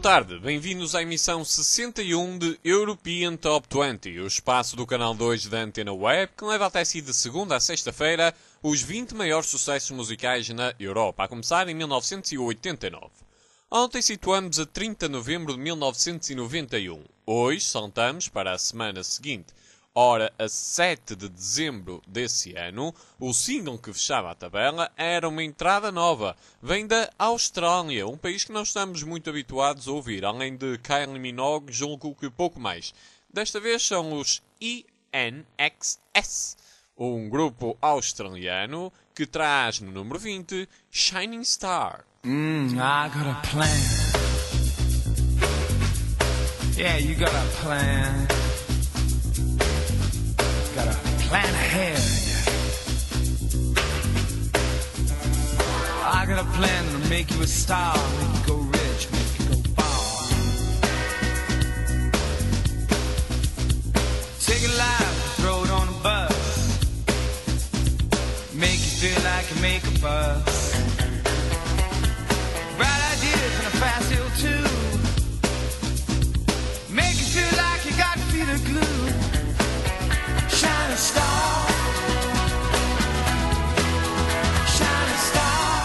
tarde, bem-vindos à emissão 61 de European Top 20, o espaço do canal 2 da Antena Web, que leva até si de segunda a sexta-feira os 20 maiores sucessos musicais na Europa, a começar em 1989. Ontem situamos a 30 de novembro de 1991. Hoje saltamos para a semana seguinte. Ora, a 7 de dezembro desse ano, o single que fechava a tabela era uma entrada nova. Vem da Austrália, um país que não estamos muito habituados a ouvir. Além de Kylie Minogue, julgo que pouco mais. Desta vez são os INXS, um grupo australiano que traz no número 20 Shining Star. I got a plan. Yeah, you got a plan. Got a plan ahead. I got a plan that'll make you a star, make you go rich, make you go far. Take a life, throw it on a bus, make you feel like you make a buzz. Bright ideas and a fast hill too, make you feel like you got feet of glue. Shining star, shining star,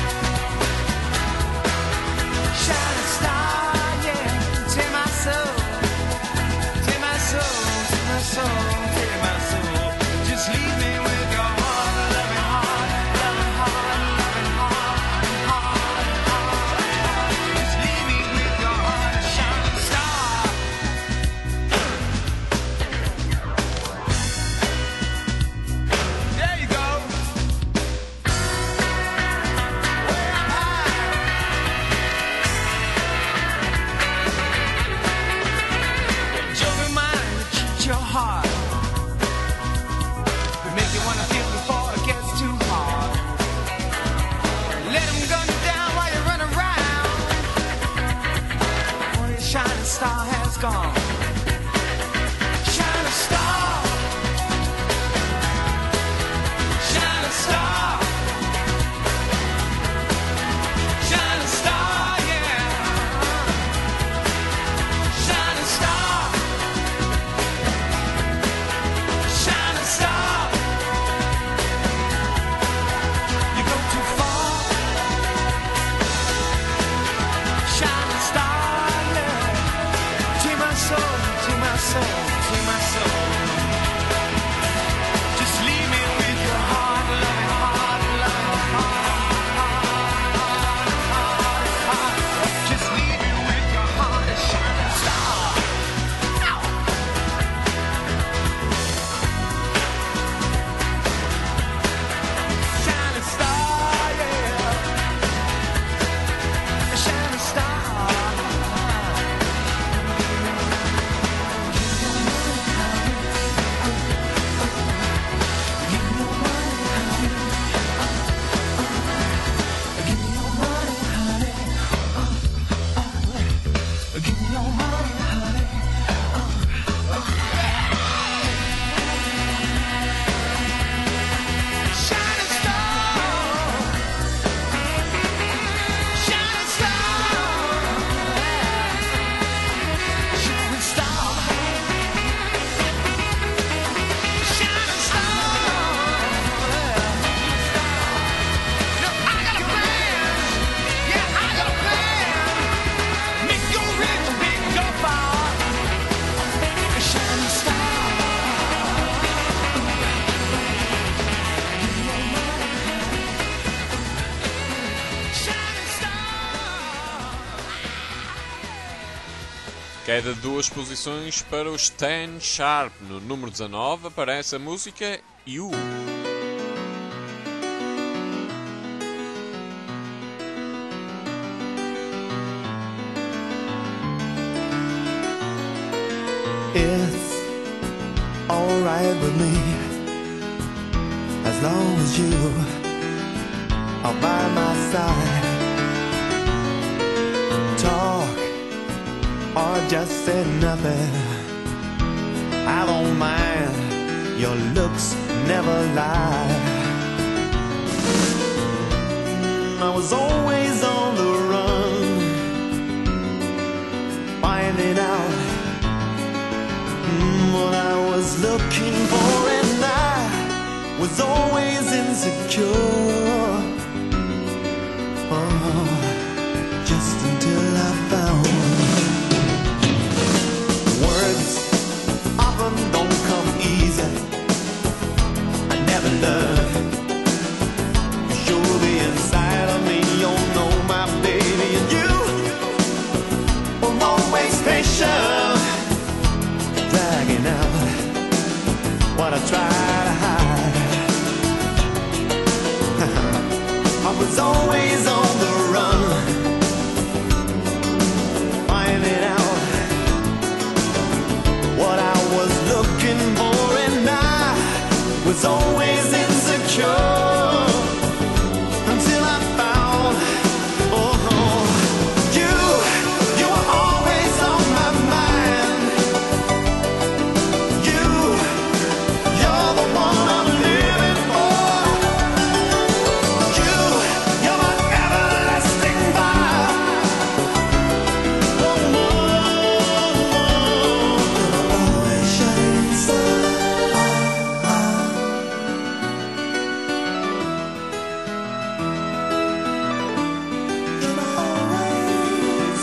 shining star, yeah. Take my soul, take my soul, take my soul, take my soul. Just leave me with your heart, loving heart, loving heart, loving heart, heart, heart. Just leave me with your heart, shining star. There you go. Way up high. Joke your mind, cheat your heart. Make you wanna feel before it gets too hard. Let 'em gun you down while you run around. Oh, your shining star has gone. Shining star, shining star, shining star, yeah. Shining star, shining star. You go too far. Shining star, yeah. To my soul, to my soul, to my soul. Just leave me with your heart, loving heart, loving heart. Just leave me with your heart, a shining star. Shining star, yeah. A shining star. Shining star, shining star, shining star, shining star. Look, I got a plan. Yeah, I got a plan. Make you rich, make you far. A shining star. Shining star. Queda de 2 posições para os 10 Sharp. No número 19 aparece a música You. It's alright with me as long as you are by my side. Talk or just say nothing. I don't mind, your looks never lie. I was always on the run, was looking for, and I was always insecure. Oh, just until I found words often don't come easy. I never learned to show the inside of me. You know, my baby, and you were always patient, dragging out what I tried to hide. I was always on the run, finding out what I was looking for, and I was always insecure until I found, oh, you were always on my mind. You're the one I'm living for. You're my everlasting fire. Oh, always shining star. You're always.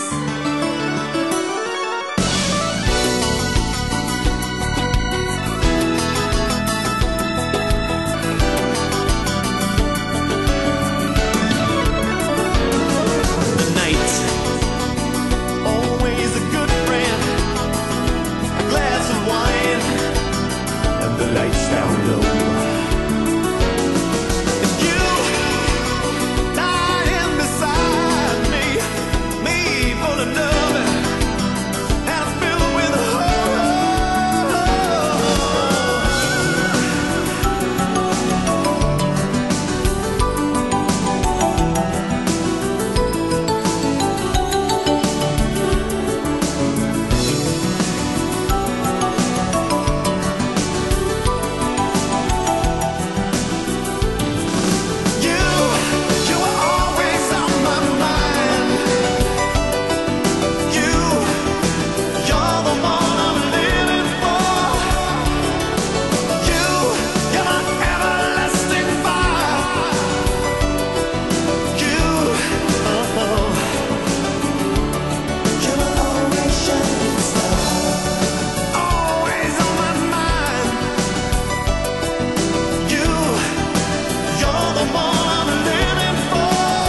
The night, always a good friend. A glass of wine and the lights down low. And you lying beside me full of love and filled with horror. You were always on my mind. You're the one I'm living for. You're my everlasting fire. You're always shining star. Always on my mind. You're the one I'm living for.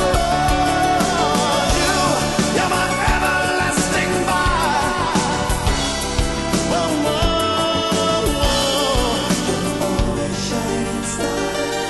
You're my everlasting fire. Whoa, always shining star.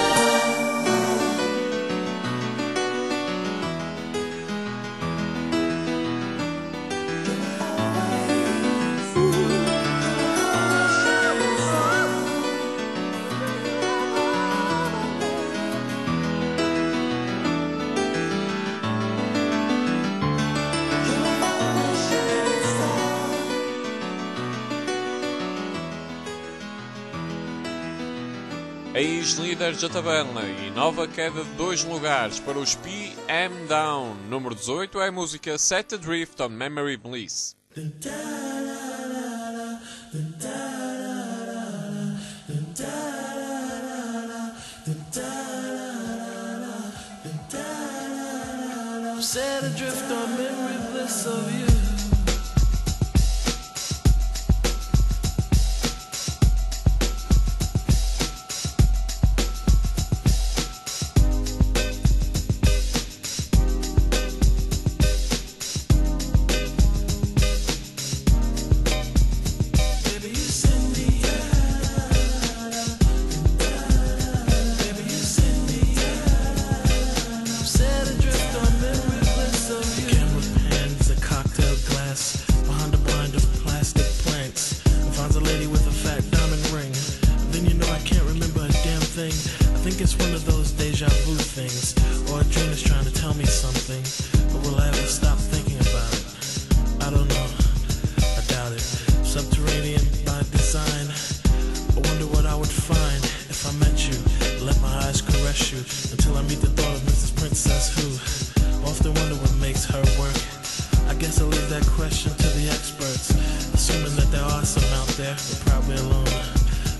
A ex-líder já taberna e nova queda de 2 lugares para os PM Down. Número 18 é a música Set Adrift on Memory Bliss. Set adrift on memory bliss of you. Baby, you send me. Baby, you send me. Set adrift on memory bliss of you. Camera pans, a cocktail glass behind a blind of plastic plants. Finds a lady with a fat diamond ring. Then you know I can't remember a damn thing. I think it's one of those deja vu things, or a dream is trying to tell me something. But will I ever stop thinking about it? I don't know. I doubt it. Subterranean by design. I wonder what I would find if I met you. Let my eyes caress you until I meet the thought of Mrs. Princess, who often wonder what makes her work. I guess I'll leave that question to the experts, assuming that there are some out there, but probably alone.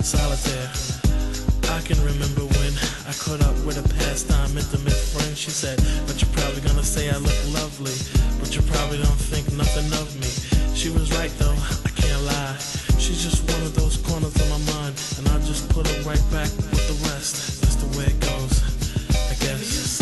solitaire. I can remember when I caught up with a pastime intimate friend. She said, but you're probably gonna say I look lovely, but you probably don't think nothing of me. She was right though, I can't lie. She's just one of those corners of my mind, and I just put her right back with the rest. That's the way it goes, I guess.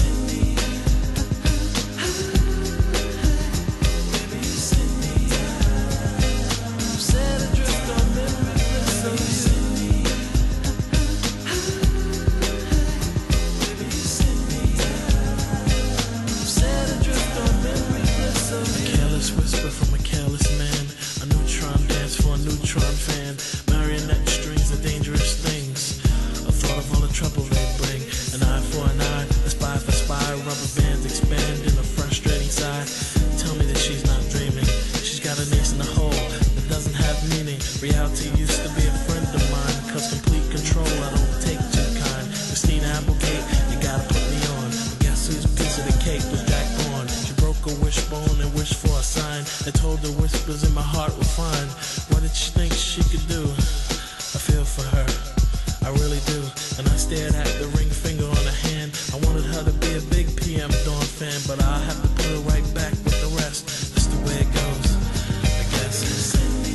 Whisper from a careless man, a neutron dance for a neutron fan. Marionette strings are dangerous things. A thought of all the trouble they bring. An eye for an eye, a spy for spy. Rubber bands expand in a frustrating sigh. Tell me that she's not dreaming. She's got an ace in the hole that doesn't have meaning. Reality used to be a friend of mine, cause complete control I don't take too kind. Christina Applegate, you gotta put me on. Guess whose piece of the cake was Jack Bourne? She broke a wishbone and wished for a sign. I told her whispers in my heart were fine. What did she think she could do? I feel for her, I really do. And I stared at the ring finger on her hand. I wanted her to be a big PM Dawn fan, but I'll have to put her right back with the rest. That's the way it goes, I guess.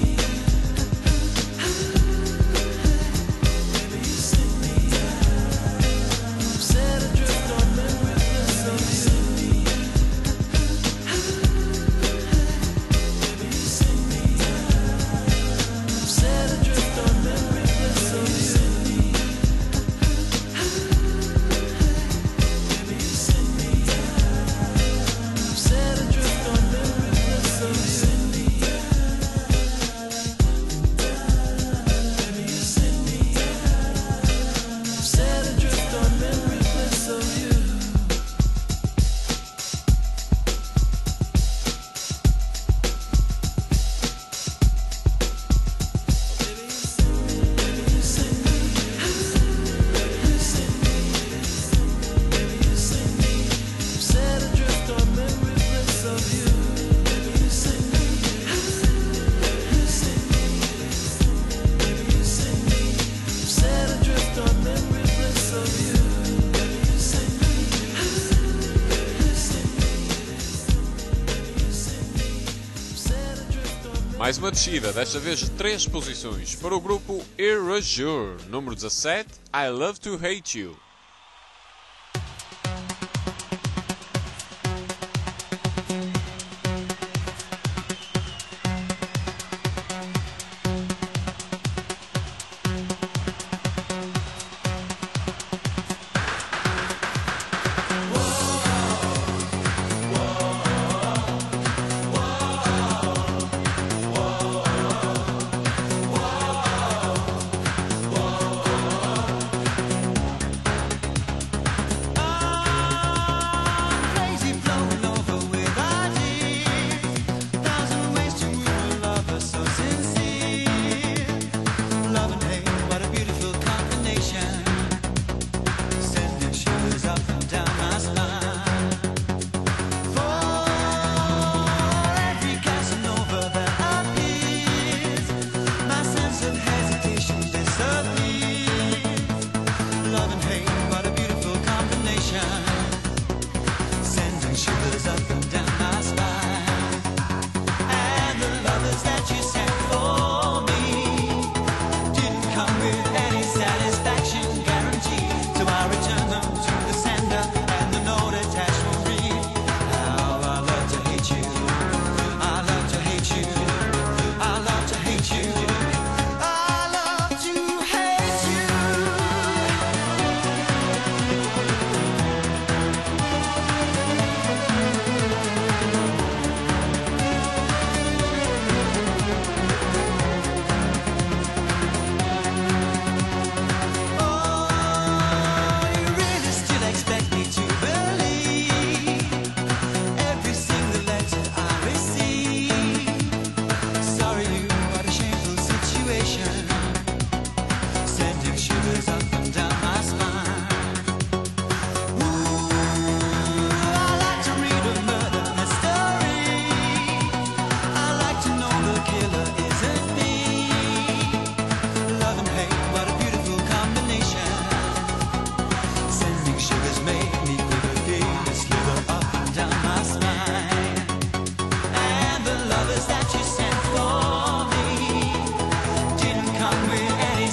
Mais uma descida, desta vez 3 posições, para o grupo Erasure, número 17, I Love to Hate You.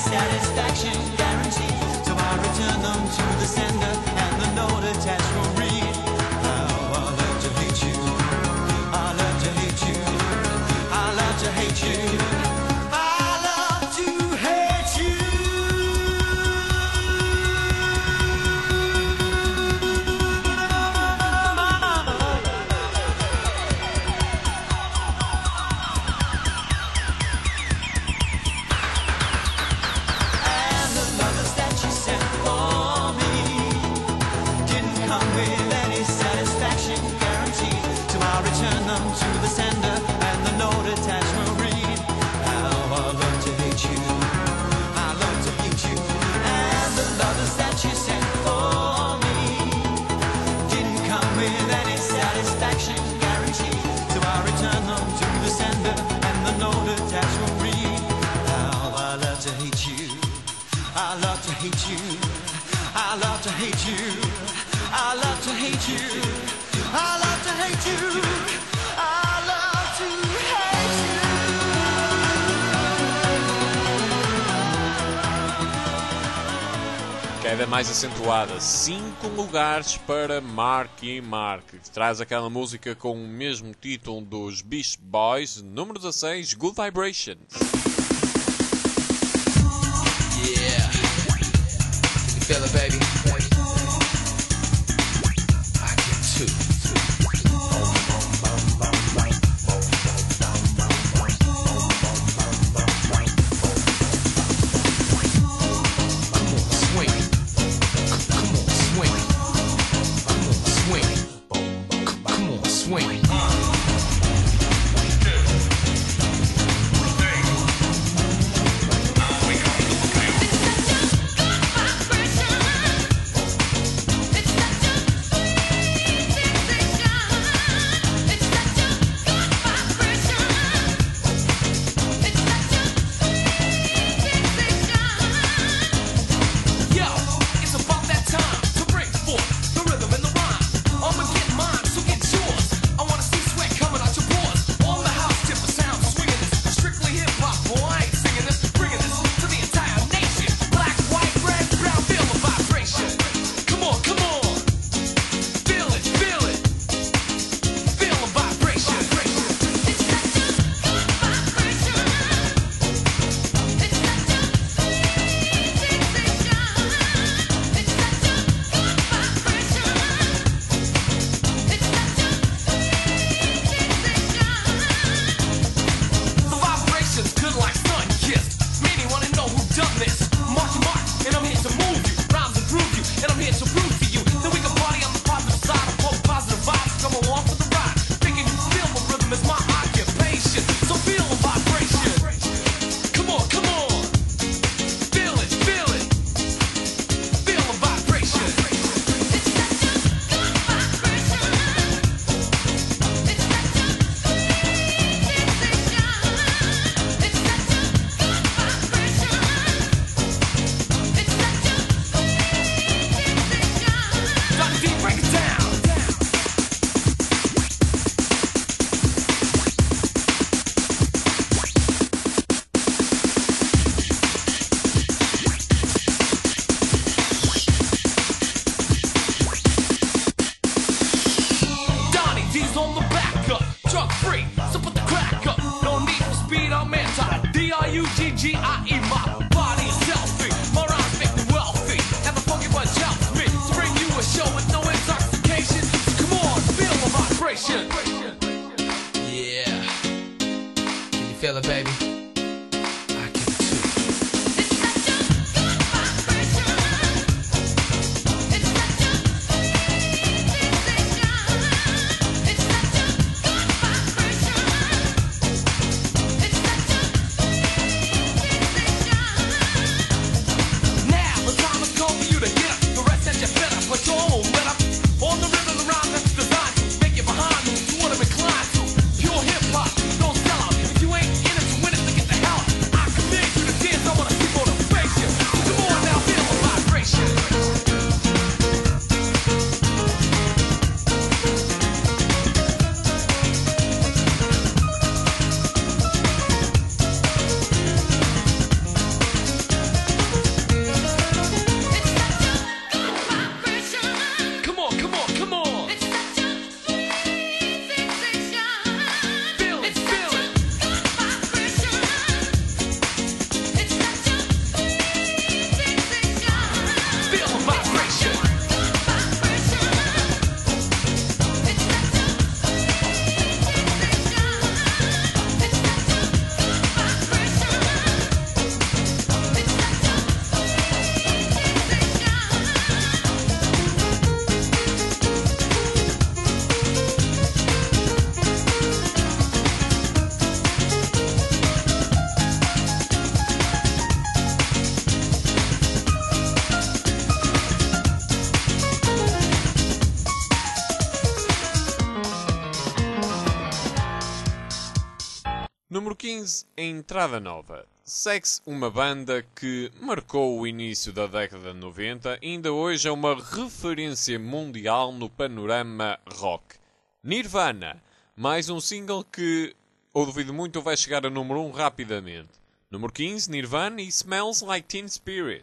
satisfaction guaranteed. So I return them to the sender, and the note attached will read, how I love to hate you, I love to hate you, I love to hate you, I love to hate you. And the lovers that you sent for me didn't come with any satisfaction guaranteed. So I return them to the sender, and the note attached will read, how I love to hate you, I love to hate you. And the lovers that you sent for me didn't come with any satisfaction guaranteed. So I return them to the sender, and the note attached will read, how I love to hate you, I love to hate you, I love to hate you, I love to hate you, I love to hate you, I love to hate you. Queda mais acentuada, 5 lugares para Marky Mark, que traz aquela música com o mesmo título dos Beach Boys, número 16, Good Vibrations. Yeah. Can you feel it, baby? I can too. Swing. Come on, swing. Swing. Come on, swing. Yo, it's about that time to bring forth the rhythm and the rhyme. I'ma get mine, so get yours. I wanna see sweat coming out your pores. On the house, tip of sound, swinging this. Strictly hip hop, boy, I ain't singing this. Bringing this to the entire nation. Black, white, red, brown, feel the vibration. Come on, come on. Feel it, feel it. Feel the vibration. The vibration's good like sun-kissed. Many wanna know who done this. Mark to mark, and I'm here to move you. Rhymes and groove you, and I'm here to prove to you that we can party on the positive side of both positive vibes. Come along for the ride. Thinking you feel the rhythm is my occupation. So feel the vibration. Come on, come on. Feel it, feel it. Feel the vibration. Dr. D, break it down. Donnie D's on the back up, truck free, so put the crack up. No need for speed, I'm anti. D-R-U-G-G-I-E, my body is healthy, my rhymes make me wealthy, and the funky bunch helps me to bring you a show with no intoxication. Come on, feel the vibration. Yeah, can you feel it, baby? I can too. Now the time has come for you to get up. The rest that you better put your own let up. On the rhythm, the rhyme that's designed to make you behind me. You wanna recline to pure hip hop. Don't sell out if you ain't in it to win it. 15, a entrada nova. Segue-se uma banda que marcou o início da década de 90 e ainda hoje é uma referência mundial no panorama rock. Nirvana, mais um single que, ou duvido muito, vai chegar a número 1 rapidamente. Número 15, Nirvana e Smells Like Teen Spirit.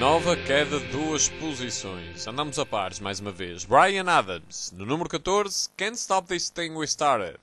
Nova queda de 2 posições. Andamos a pares mais uma vez. Bryan Adams, no número 14, Can't Stop This Thing We Started.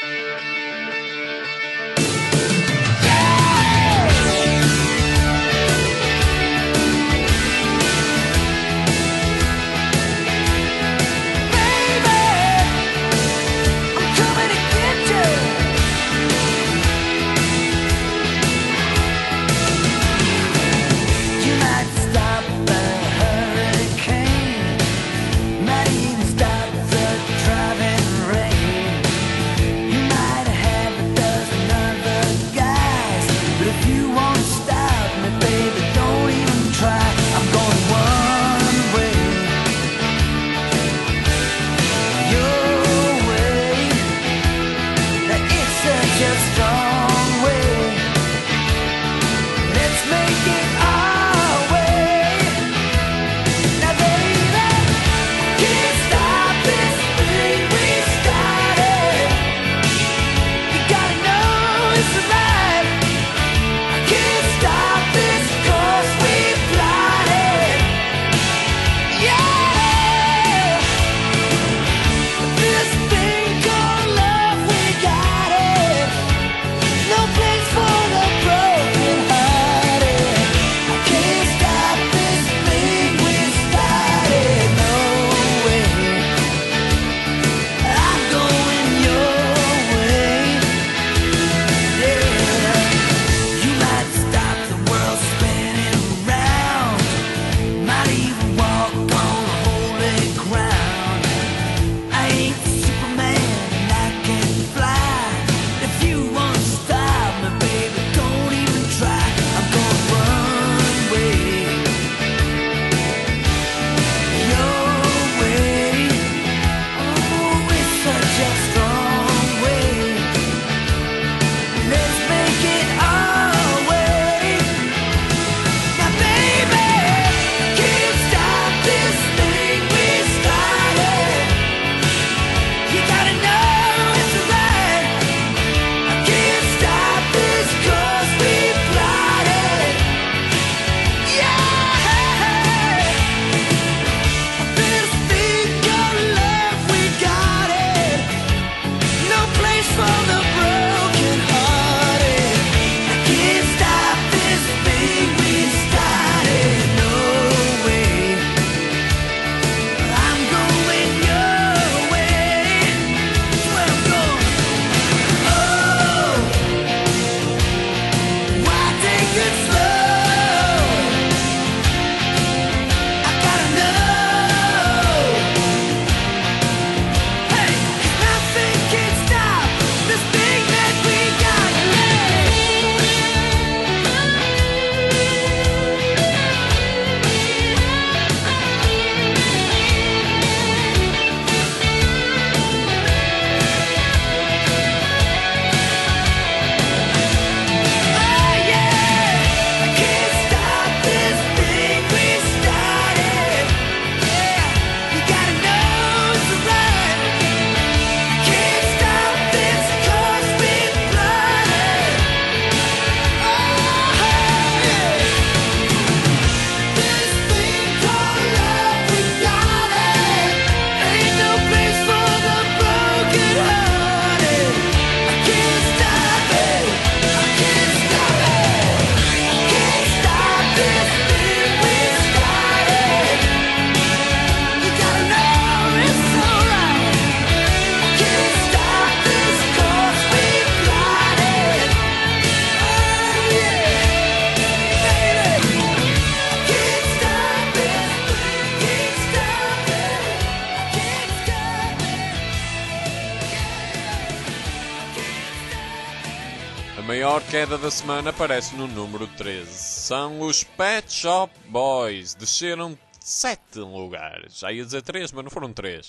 maior queda da semana aparece no número 13. São os Pet Shop Boys. Desceram 7 lugares. Já ia dizer 3, mas não foram 3.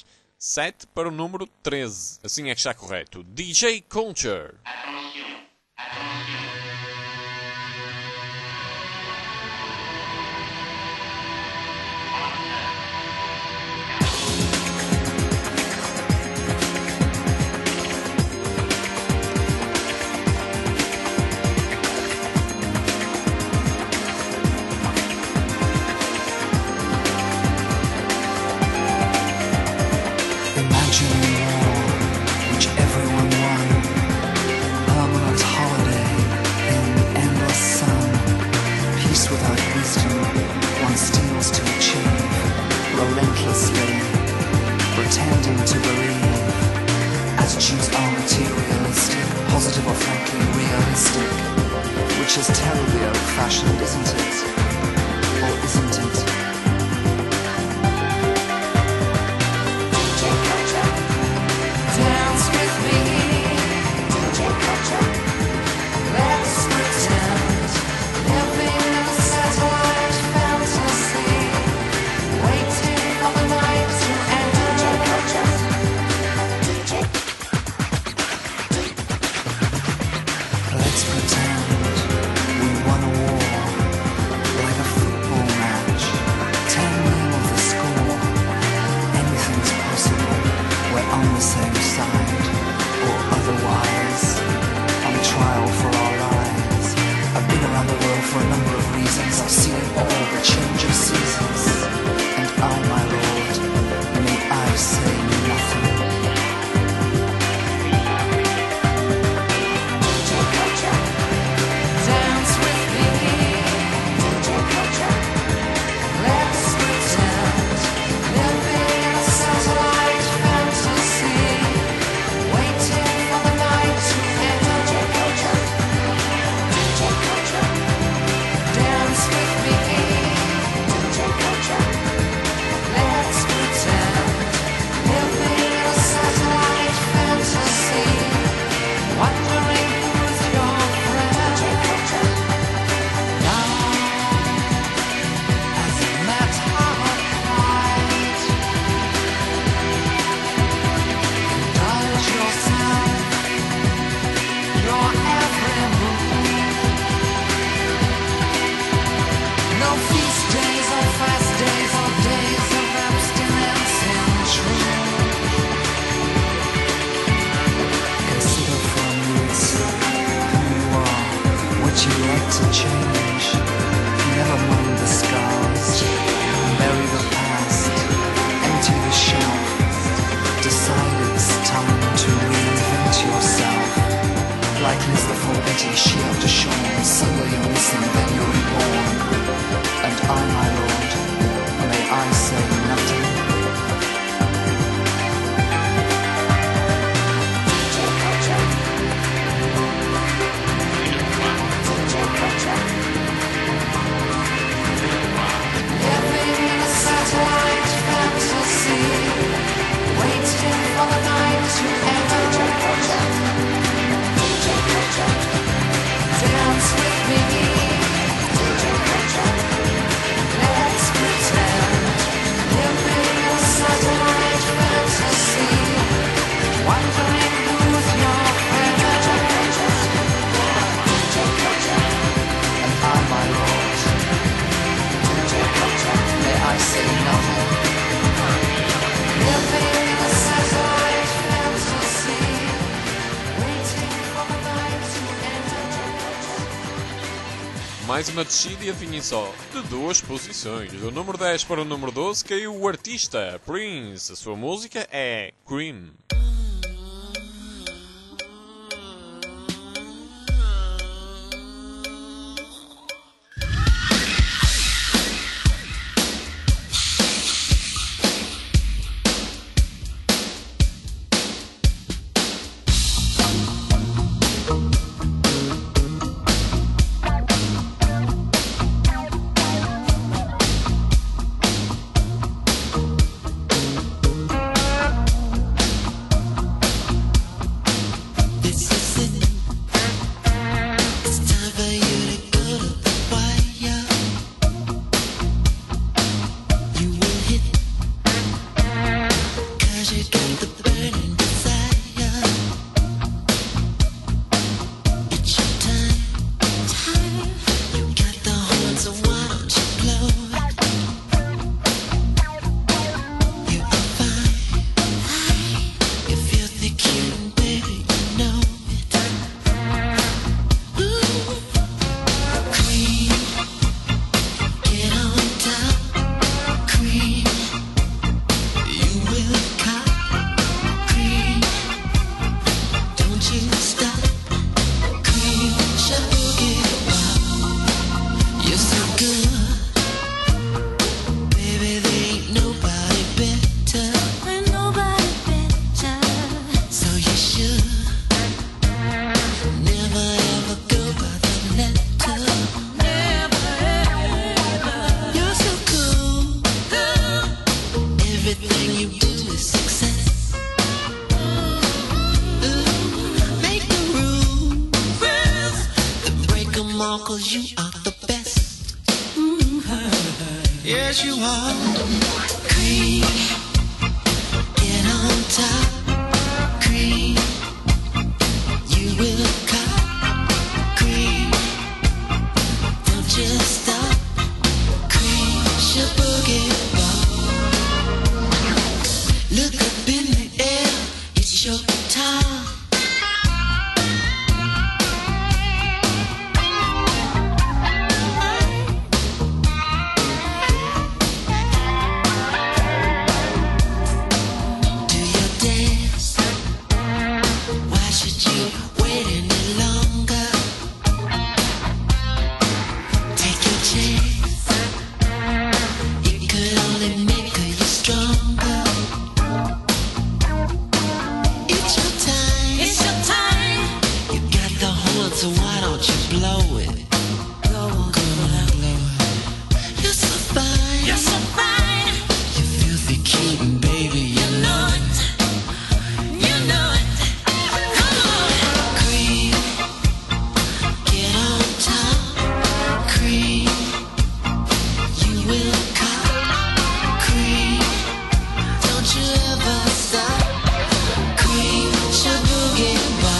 7 para o número 13. Assim é que está correto. DJ Culture. mais uma descida e adivinhem só, de 2 posições. Do número 10 para o número 12 caiu o artista Prince. A sua música é Cream. Cause you are the best. Yes, you are. Cream, get on top. Cream, you will cop. Cream, don't you stop. Cream, your boogie ball. Look up in the air, it's your time. So why don't you blow it? Go on, blow it. You're so fine. You're so fine. You filthy kitten, baby. You know it. You know it. Come on. Cream, get on top. Cream, you will cop. Cream, don't you ever stop. Cream, your boogie bar.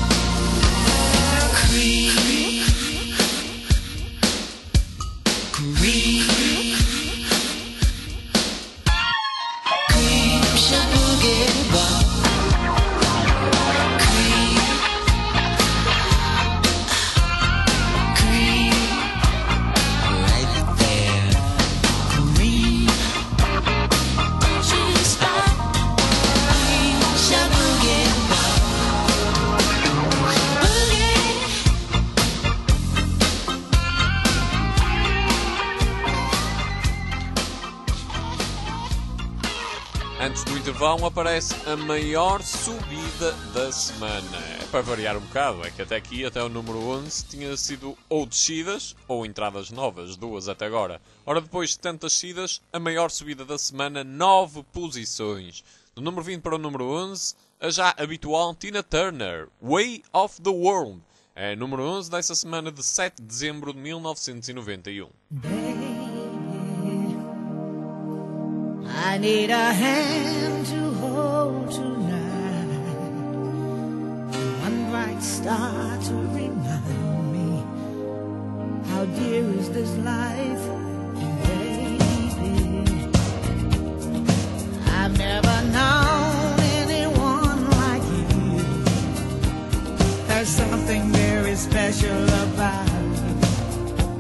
Antes do intervalo aparece a maior subida da semana. É para variar um bocado, é que até aqui, até o número 11, tinha sido ou descidas ou entradas novas, 2 até agora. Ora, depois de tantas descidas, a maior subida da semana, 9 posições. Do número 20 para o número 11, a já habitual Tina Turner, Way of the World. É número 11 dessa semana de 7 de dezembro de 1991. I need a hand to hold tonight, one bright star to remind me how dear is this life, baby. I've never known anyone like you. There's something very special about you.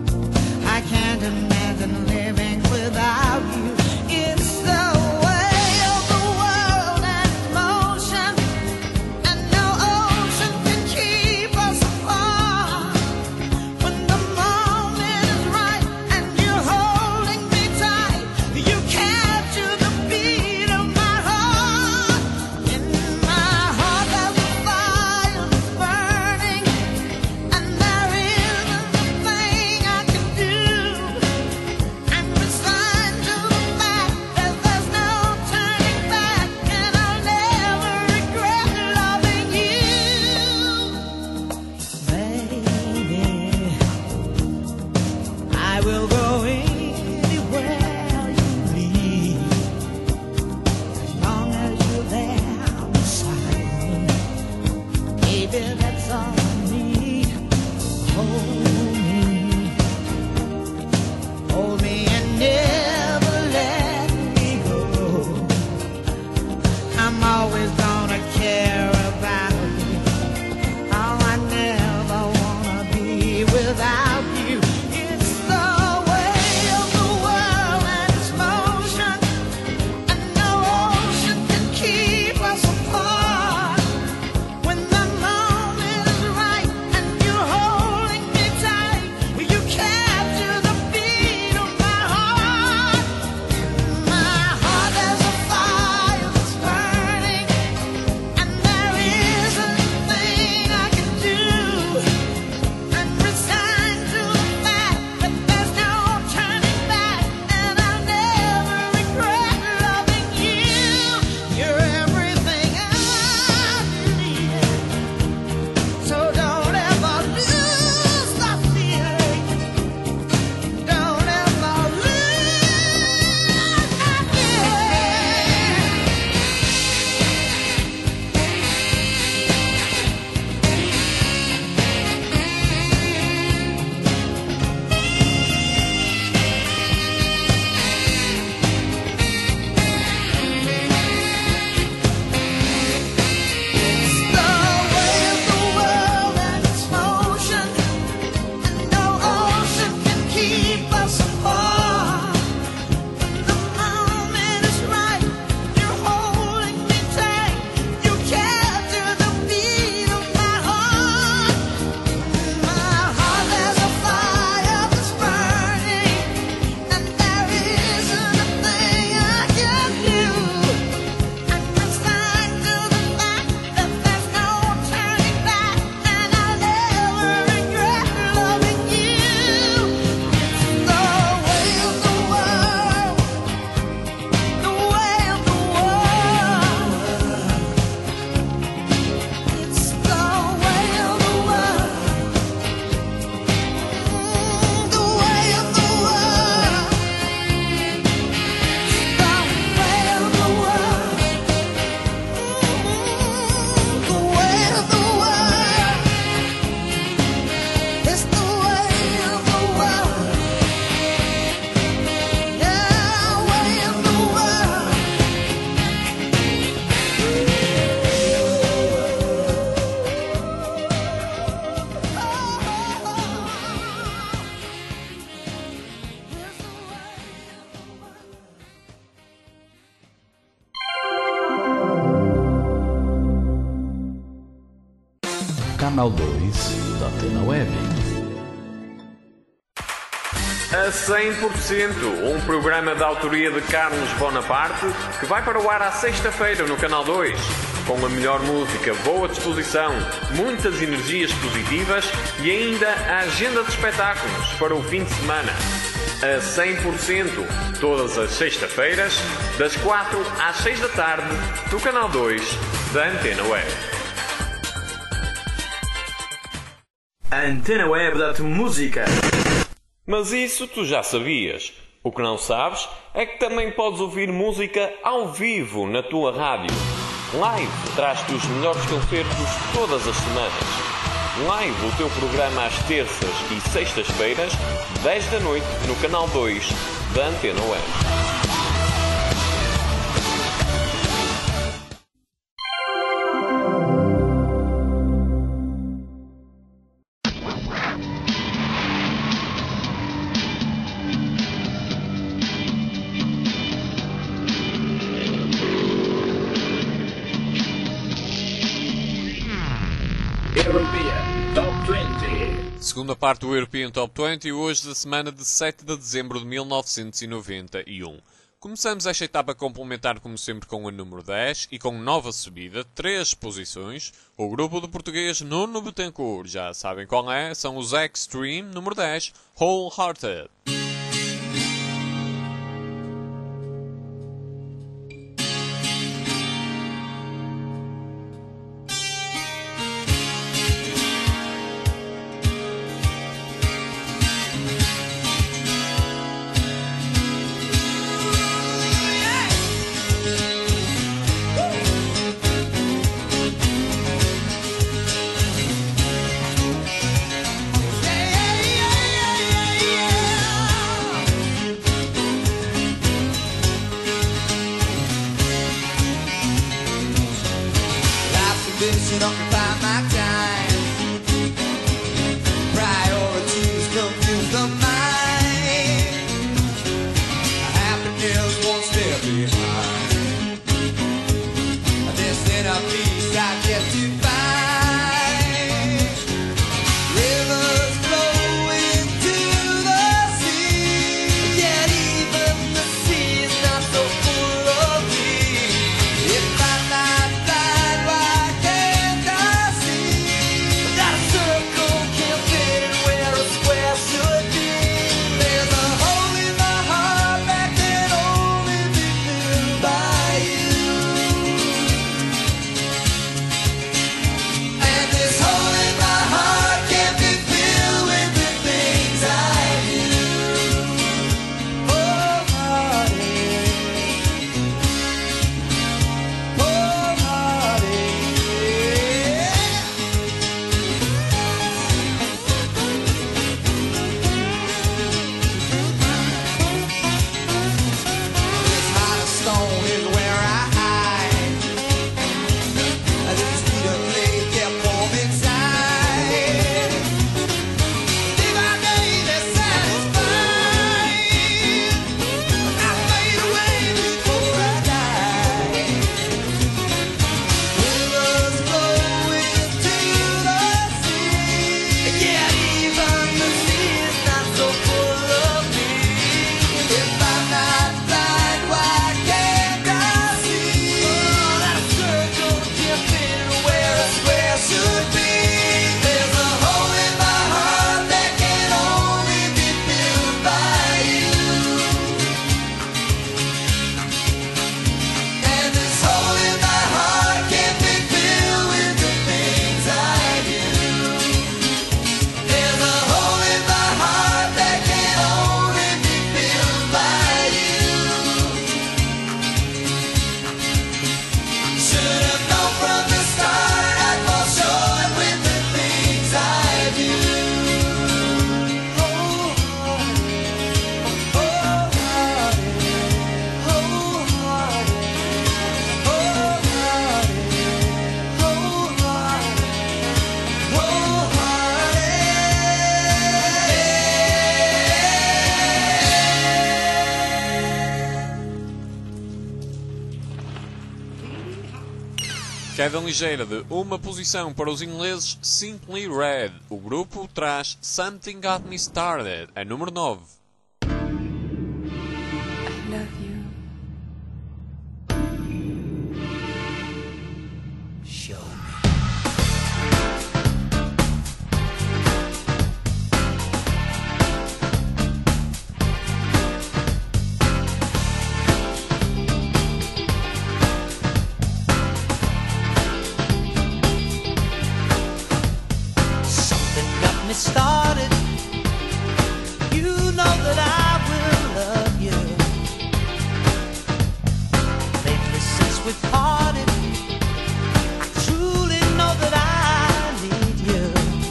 canal 2 da Antena Web. A 100%, um programa de autoria de Carlos Bonaparte que vai para o ar à sexta-feira no Canal 2. Com a melhor música, boa disposição, muitas energias positivas e ainda a agenda de espetáculos para o fim de semana. A 100%, todas as sextas-feiras, das 4 às 6 da tarde, no Canal 2 da Antena Web. A Antena Web dá-te música. Mas isso tu já sabias. O que não sabes é que também podes ouvir música ao vivo na tua rádio. Live traz-te os melhores concertos todas as semanas. Live, o teu programa às terças e sextas-feiras, 10 da noite, no Canal 2 da Antena Web. European Top 20. Segunda parte do European Top 20, hoje da semana de 7 de dezembro de 1991. Começamos esta etapa complementar, como sempre, com o número 10 e com nova subida, 3 posições. O grupo do português Nuno Betancourt, já sabem qual é, são os Extreme, número 10, Wholehearted. Should occupy my time. Priorities confuse the mind. Happiness won't stay behind. This inner peace I get to find. Rivers flow into the sea, yet even the sea is not so full of me. If I'm not blind, why can't I see? Queda ligeira de uma posição para os ingleses Simply Red. O grupo traz Something Got Me Started, a número 9. I love you. Show me. Something got me started. You know that I will love you. Lately since we parted, I truly know that I need you.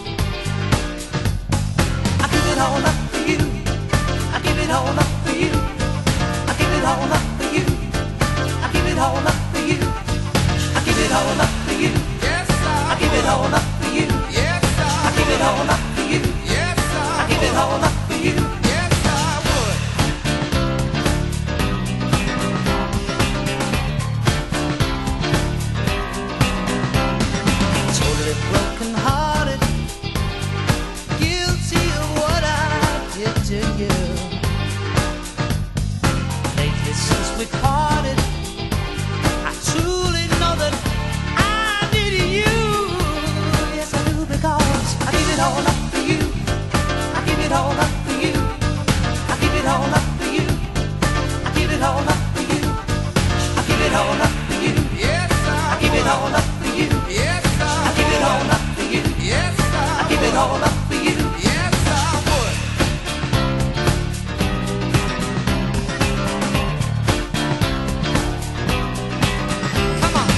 I give it all up for you. I give it all up for you. I give it all up for you. I give it all up for you. I give it all up for you. Yes, I give it all up for you. Yes, I give it all up for you. Yes, I give it all up for you. Yes, I would. Totally broken hearted, guilty of what I did to you. Lately since we parted, I truly know that I needed you. Yes, I do, because I give it all up for you. I give it all up for you. I give it all up for you. I give it all up for you. I give it all up for you. Yes, I give it all up for you. Yes, I give it all up for you. Yes, I give it all up for you. Yes, I would. Come on.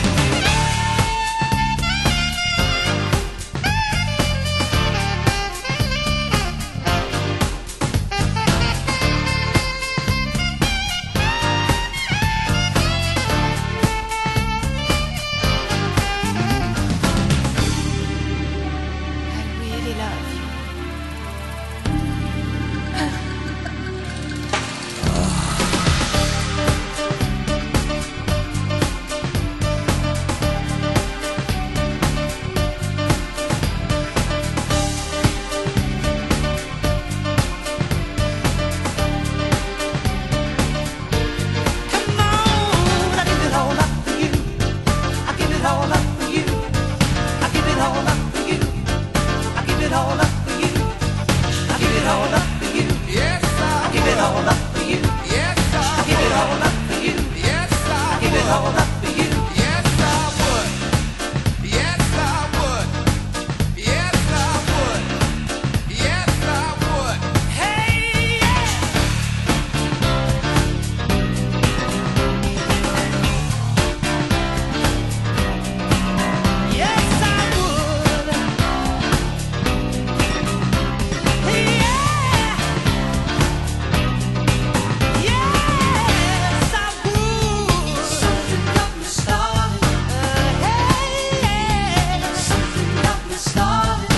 I really love you. Come on. I give it all up for you. I give it all up for you. I give it all up for you. I give it all up for you. I give it all up for you. Yes, I give it all up for you. Yes, I give it all up for you. Yes, I give it all up for you. Yes, I would. Yes, I would. Yes, I would. Yes, I would. Hey, yeah. Yes, I would. Yeah. Yes, I would. Something got me started. Hey, something got me started.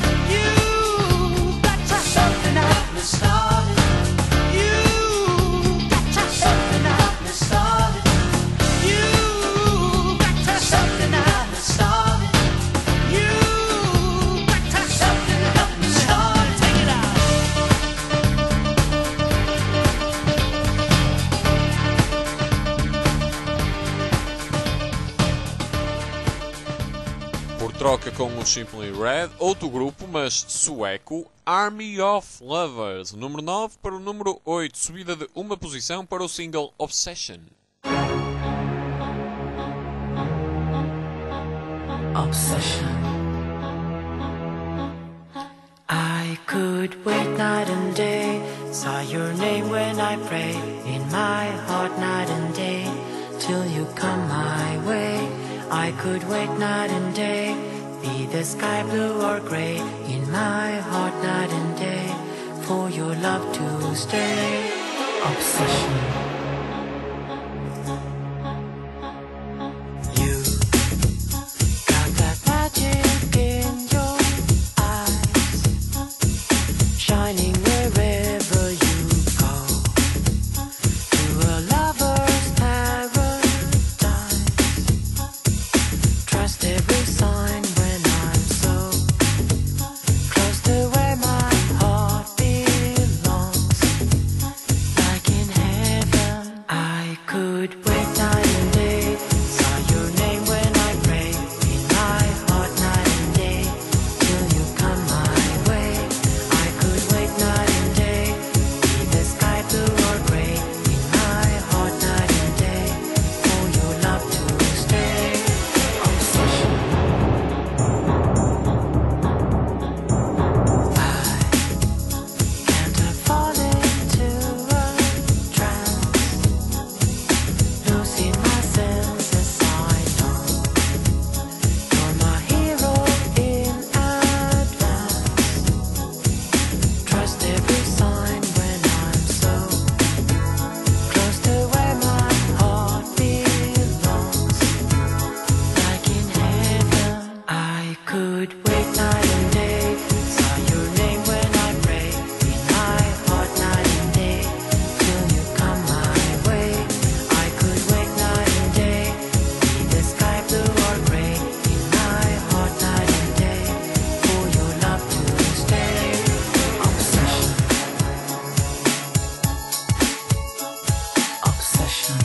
You got to something got me started. You got to something got me started. You got to something got me started. You got to something got me started. Take it out. Por troca com os Simply Red, outro grupo, mas sueco, Army of Lovers, número 9 para o número 8, subida de uma posição para o single Obsession. Obsession. I could wait night and day, saw your name when I pray, in my heart night and day, till you come my way. I could wait night and day, be the sky blue or gray, in my heart night and day, for your love to stay. Obsession. You got that magic in your eyes, shining wherever you go, to a lover's paradise. could wait night and day, saw your name when I pray, in my heart night and day, till you come my way. I could wait night and day, be the sky blue or gray, in my heart night and day, for your love to stay. Obsession, obsession,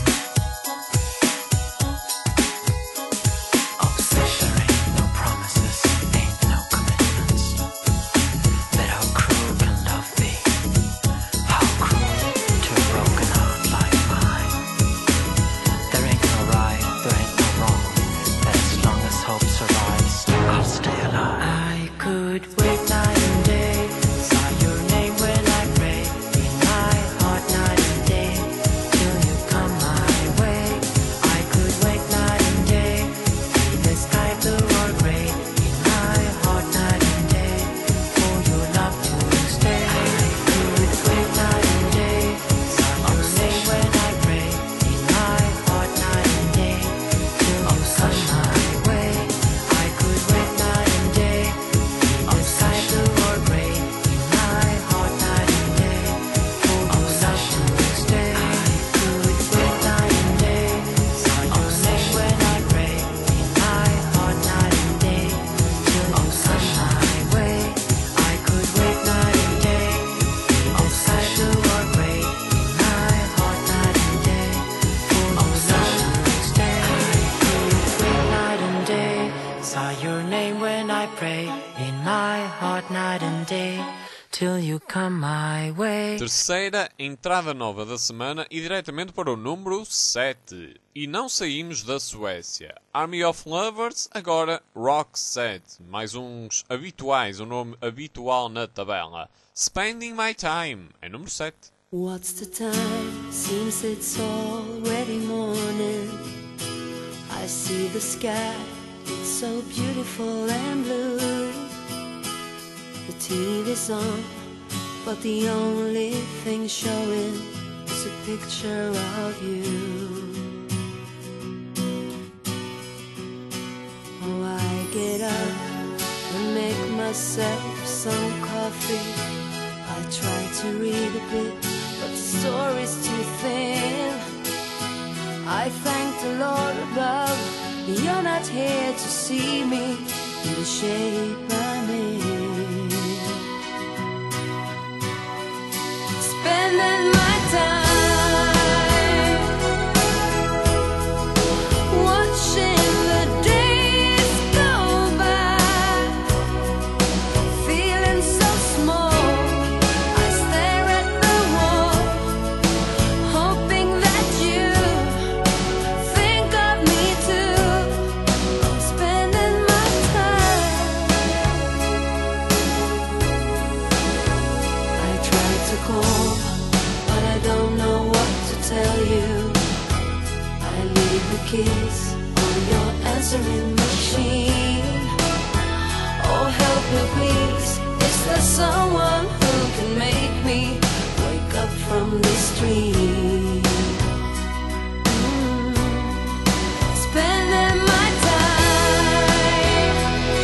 obsession. Ain't no promises, ain't no commitments. But how cruel can love be? How cruel to a broken heart like mine. There ain't no right, there ain't no wrong, but as long as hope survives, I'll stay alive. I could wait night and day, saw your name when I pray, in my heart night and day, till you come my way. I could wait night and day, be the sky blue or gray, in my heart night and day, for your love to stay. I could wait night and day, saw your name when I pray, in my heart night and day, till you come my way. I could wait night and day, be the sky blue or gray, in my heart night and day, for your love to stay. I could wait night and day, saw your name when I pray, in my heart night and day, till you come my way. I could wait night and day, be the sky blue or gray, in my heart night and day, for your love to stay. I could wait night and day, saw your name when I pray, in my heart night and day, till you come my way. Terceira entrada nova da semana e diretamente para o número 7. E não saímos da Suécia. Army of Lovers, agora Roxette. Mais uns habituais, um nome habitual na tabela. Spending My Time, é número 7. What's the time? Seems it's already morning. I see the sky, it's so beautiful and blue. The TV's on, but the only thing showing is a picture of you. Oh, I get up and make myself some coffee. I try to read a bit, but the story's too thin. I thank the Lord above, you're not here to see me in the shape I'm in. Spending my time watching the days go by, feeling so small. I stare at the wall, hoping that you think of me too. I'm spending my time. I try to call, but I don't know what to tell you. I leave the keys on your answering machine. Oh, help me please, is there someone who can make me wake up from this dream? Spending my time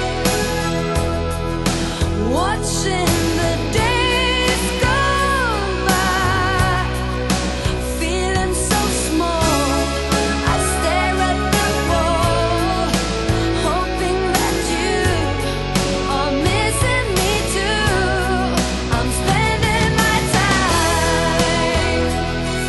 watching the days go by, feeling so small. I stare at the wall, hoping that you are missing me too. I'm spending my time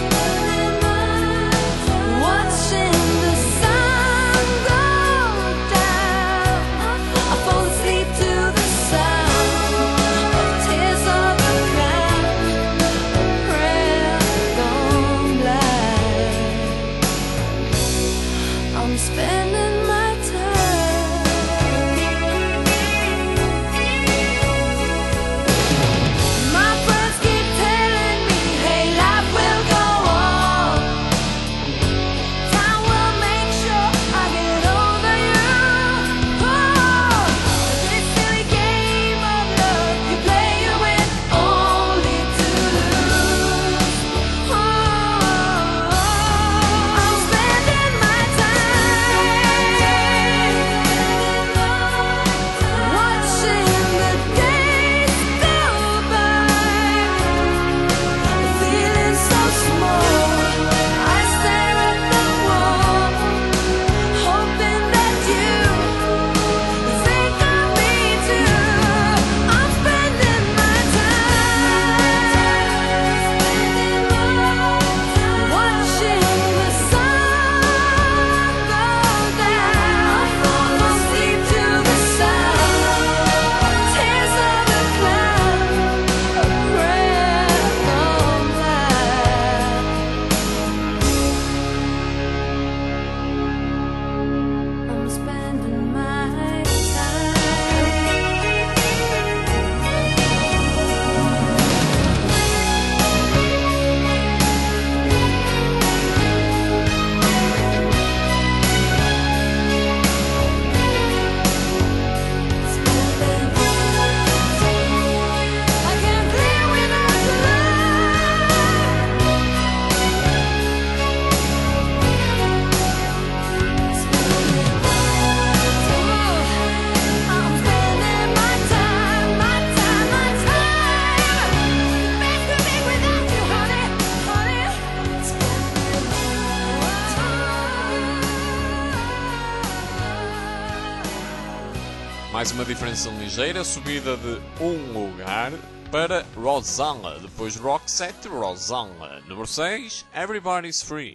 Mais uma diferença ligeira, subida de um lugar para Rosanna. Depois Roxette, Rosanna. Número 6, Everybody's Free.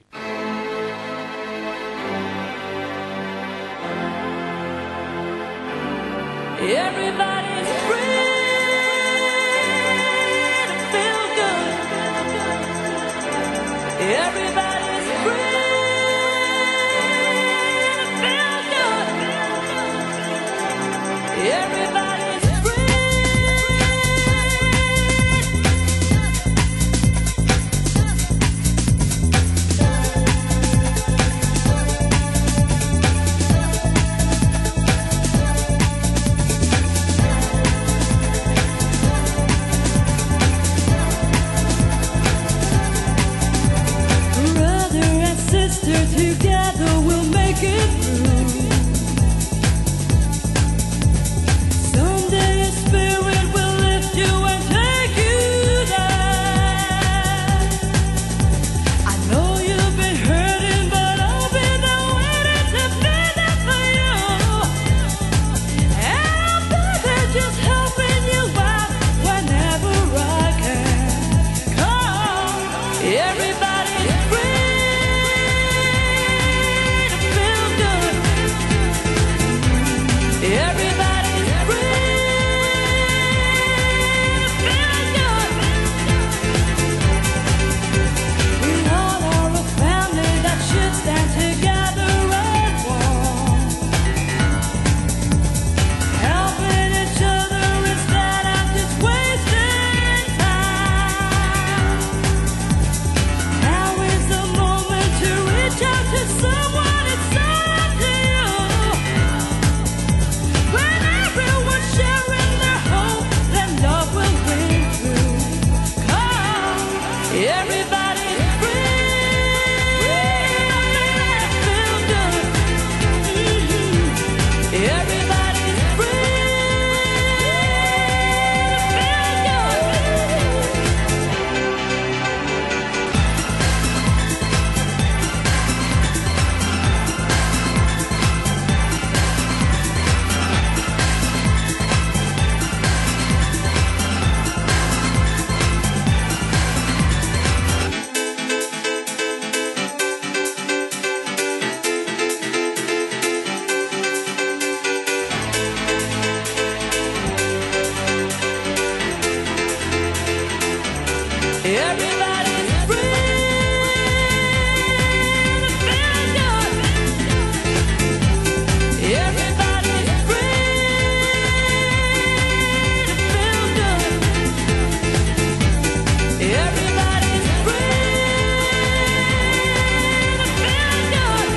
Everybody's free to feel good. Everybody's free to feel good. Everybody's together we'll make it through. Someday a spirit will lift you and take you there. I know you've been hurting, but I'll be there waiting to be there for you. And I'll be there just helping you out whenever I can. Come, everybody's free. Everybody's free to feel good. We all are a family that should stand together as one, helping each other instead of just wasting time. Now is the moment to reach out to someone. It's all up to you. When everyone's sharing their hope, then love will win through. Come, everybody's free to feel good. Everybody's free Everybody's free to feel good. Everybody's free to feel good. Everybody's free to feel good.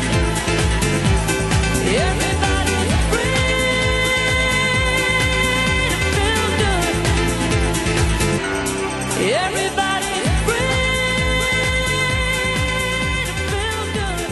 Everybody's free to feel good. Everybody's free to feel good.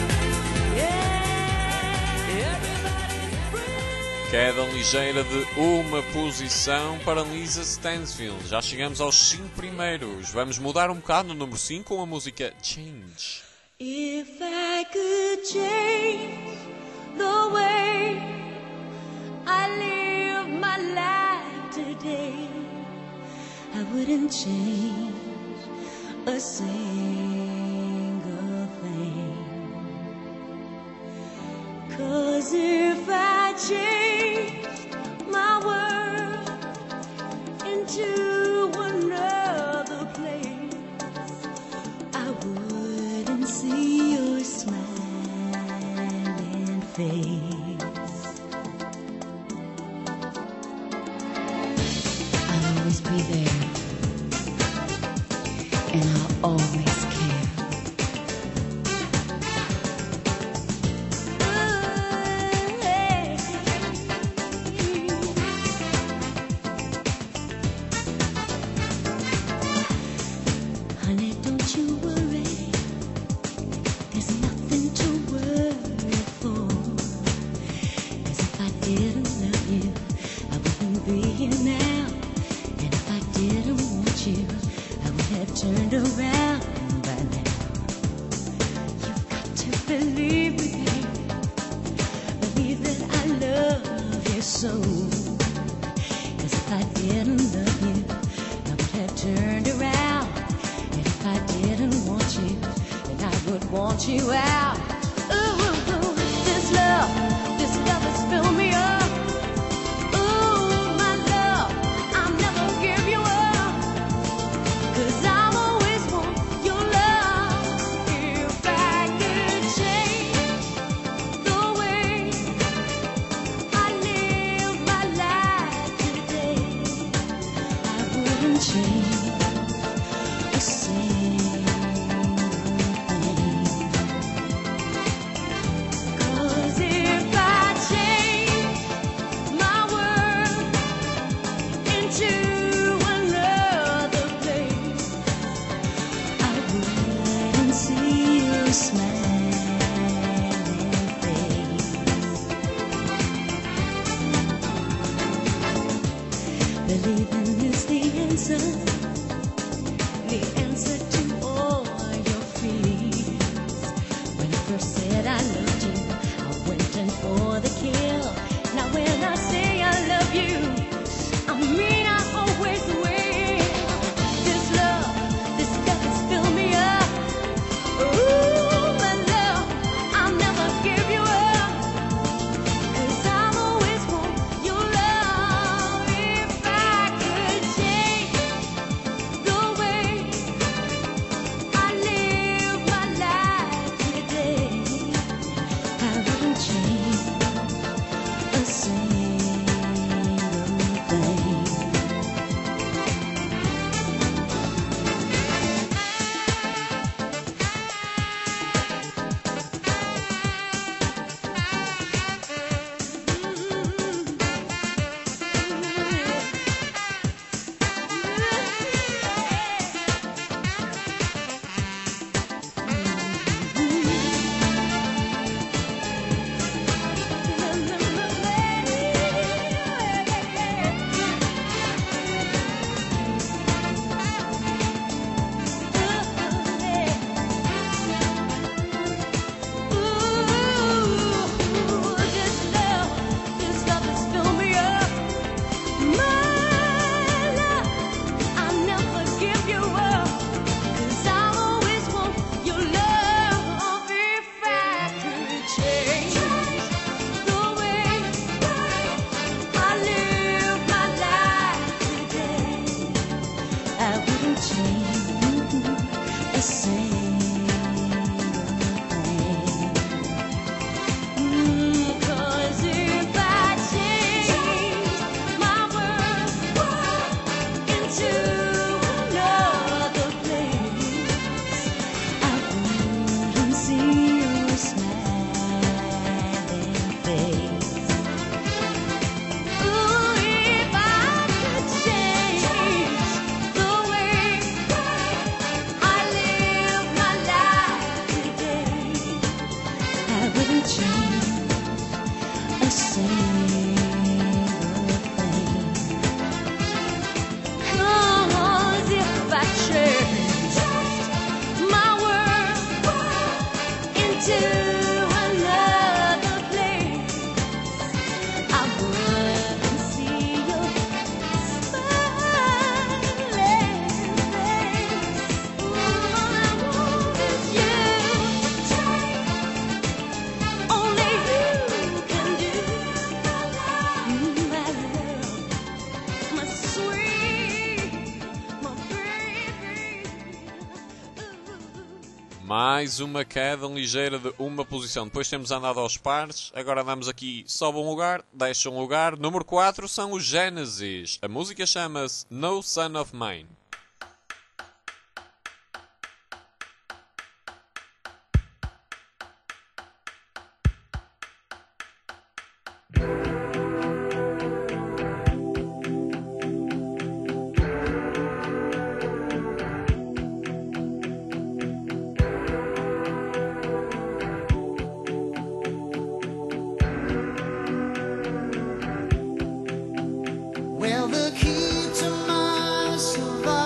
Yeah, everybody's free. Queda ligeira de uma posição para Lisa Stansfield. Já chegamos aos 5 primeiros. Vamos mudar um bocado no número 5 com a música Change. If I could change the way I live my life today, I wouldn't change a single thing. 'Cause if I changed my world into another place, I wouldn't see your smiling face. I'll always be there, and I'll always care. Honey, don't you worry, there's nothing to worry for. 'Cause if I didn't love you, I wouldn't be here now. And if I didn't want you, I would have turned around 'Cause if I didn't love you, I would have turned around. And if I didn't want you, then I would want you out. Ooh, this love has filled me up. Ooh, my love, I'll never give you up. 'Cause I'll always want your love. If I could change the way I live my life today, I wouldn't change a single thing. 'Cause if I change my world into another place, I wouldn't see your smiling face. Believing is the answer to all your fears. When I first said I loved you, I went in for the kill. Now when I say I love you, I mean I always will. This love has filled me up. Ooh, my love, I'll never give you up. 'Cause I'll always want your love. If I could change the way I live my life today, I wouldn't change a single thing. This love has filled me up. My love, I'll never give you up. 'Cause I'll always want your love. If I could change the way I live my life today, I wouldn't change a single thing. 'Cause if I change my world into another place, I wouldn't see your smiling face. Ooh, if I could change the way I live my life today, I wouldn't change a single thing. 'Cause if I change my world into another place, I wouldn't see your smiling face. All I want is you. Only you can do. My love, my sweet, my baby. Mais uma queda ligeira de uma posição. Depois temos andado aos pares. Agora andamos aqui, sobe um lugar, deixa um lugar. Número 4 são os Genesis. A música chama-se No Son of Mine. Well, the key to my survival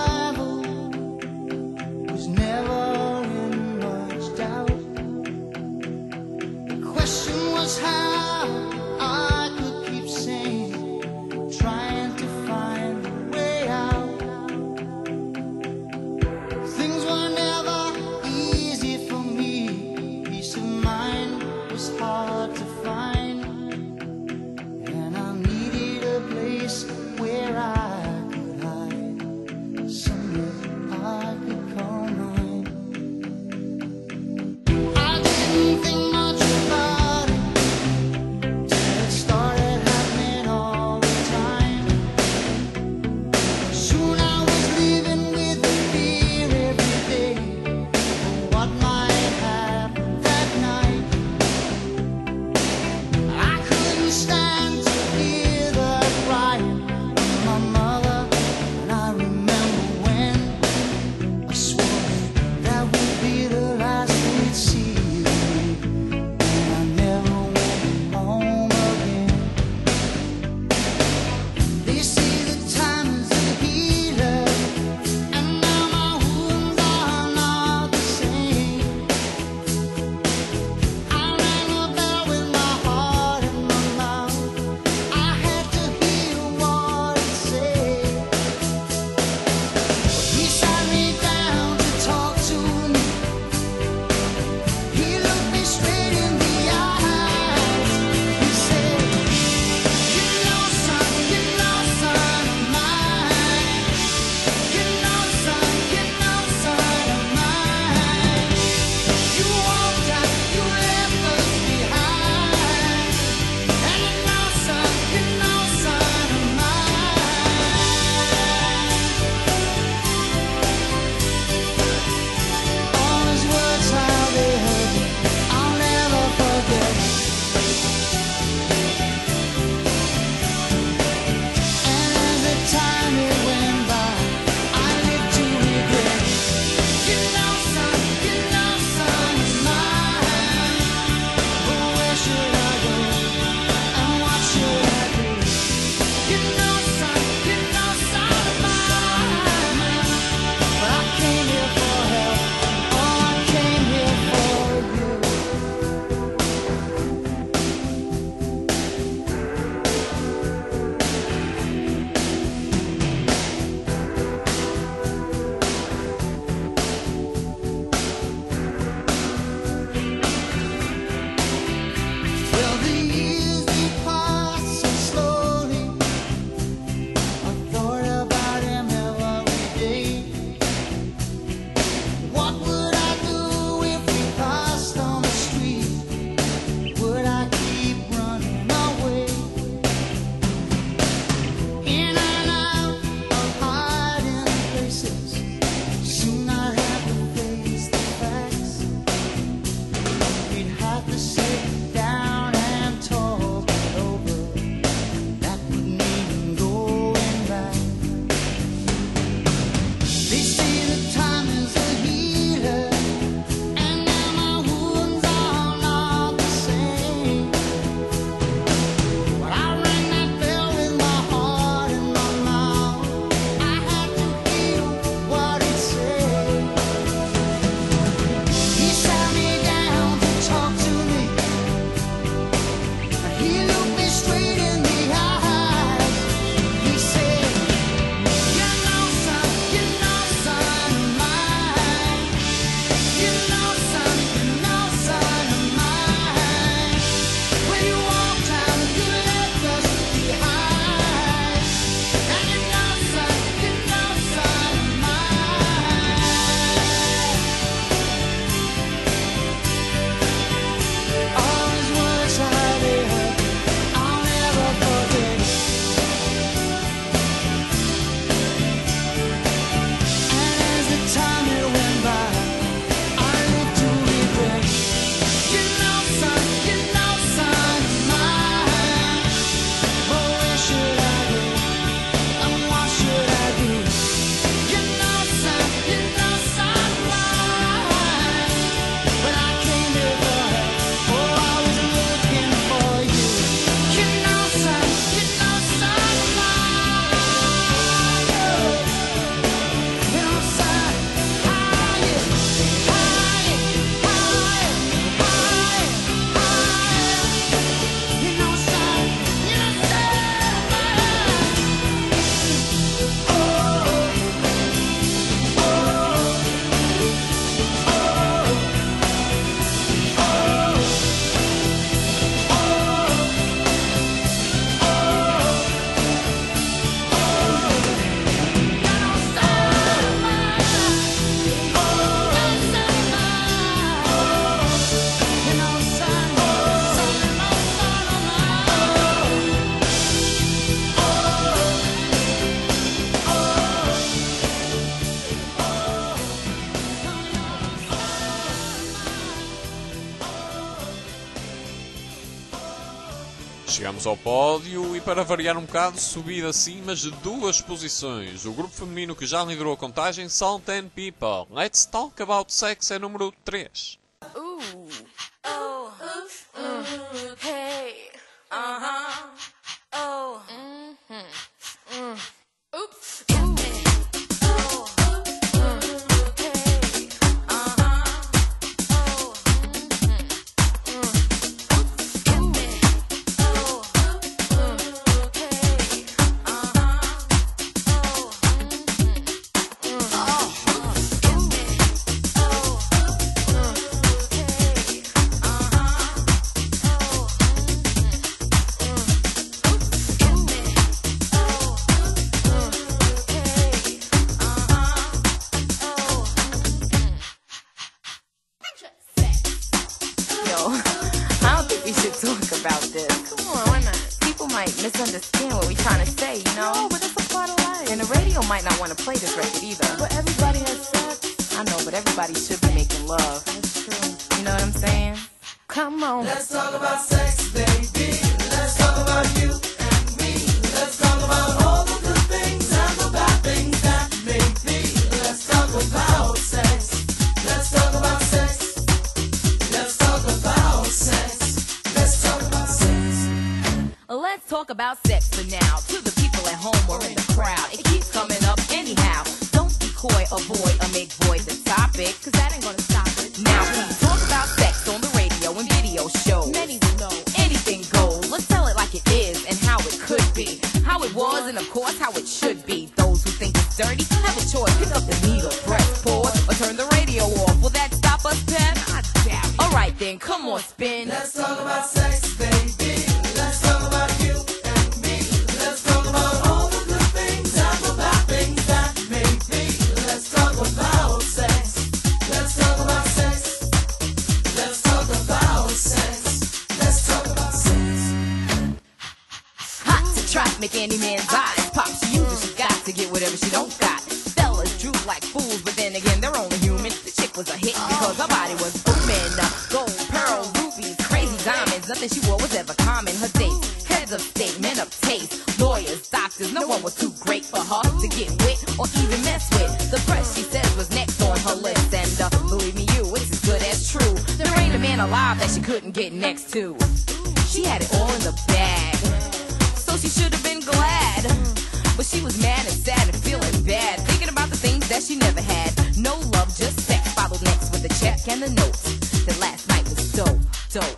In and out of hiding places. Soon I have to face the facts. We'd have to sit down and talk it over. That wouldn't mean going back. They say the time is a healer, and now my wounds are not the same. But I rang that bell with my heart in my mouth. I had to hear what it said. He sat me down to talk to me. He looked me straight in the eyes. He said, you know, son of mine. You know, son of mine. When you walked out, you left us behind. And you know, son of mine. All his words I heard, I'll never forget. And as the time it went by, I lived to regret. You know, son of mine. But where should I go? And what should I do? You know, son of mine. When I came to the help, oh, I was looking for you. You know, son of mine. You know, son, higher, higher, higher, higher, higher. You know, son, Chegamos ao pódio e, para variar um bocado, subir acima de 2 posições. O grupo feminino que já liderou a contagem, Salt and People. Let's Talk About Sex é número 3. Ooh. Oh. Hey. Uh-huh. Oh. Mm-hmm. Oops. Ooh. Oh. Hey. Uh-huh. Oh. About this. Come on, why not? People might misunderstand what we're trying to say, you know? No, but it's a part of life. And the radio might not want to play this record either. But everybody has sex. I know, but everybody should be making love. That's true. You know what I'm saying? Come on. Let's talk about sex, baby. Let's talk about you and me. Let's talk about all the good things and the bad things that may be. Let's talk about sex. Let's talk about sex. Let's talk about sex. Let's talk about sex. Let's talk about sex for now. To the people at home or in the crowd, it keeps coming up anyhow. Don't be coy, avoid, or make void the topic, cause that ain't gonna stop it. Now we talk about sex on the radio and video shows. Many will know. Anything goes. Let's tell it like it is and how it could be. How it was and of course how it should be. Those who think it's dirty have a choice. Pick up the needle, press pause, or turn the radio off. Will that stop us, Pep? I doubt it. Alright then, come on, spin. Let's talk about sex, baby. Let's talk about you and me. Let's talk about all the good things and the bad things that may be. Let's talk about sex. Let's talk about sex. Let's talk about sex. Let's talk about sex. Hot to trap, making Candyman's eyes pop. She uses she got to get whatever she don't got. Fellas droop like fools, but then again, they're only human. The chick was a hit because her body was booming. Gold, pearl, rubies, crazy diamonds. Nothing she wore was ever common. Her dates, heads of state, men of taste, lawyers, doctors. No one was too great for her to get with or even mess with. The press, she says, was next on her list. And believe me, it's as good as true. There ain't a man alive that she couldn't get next to. She had it all in the bag, so she should have been glad. But she was mad and sad and feeling bad, thinking about the things that she never had. No love, just sex, followed next with the check and the notes. That last night was dope, dope,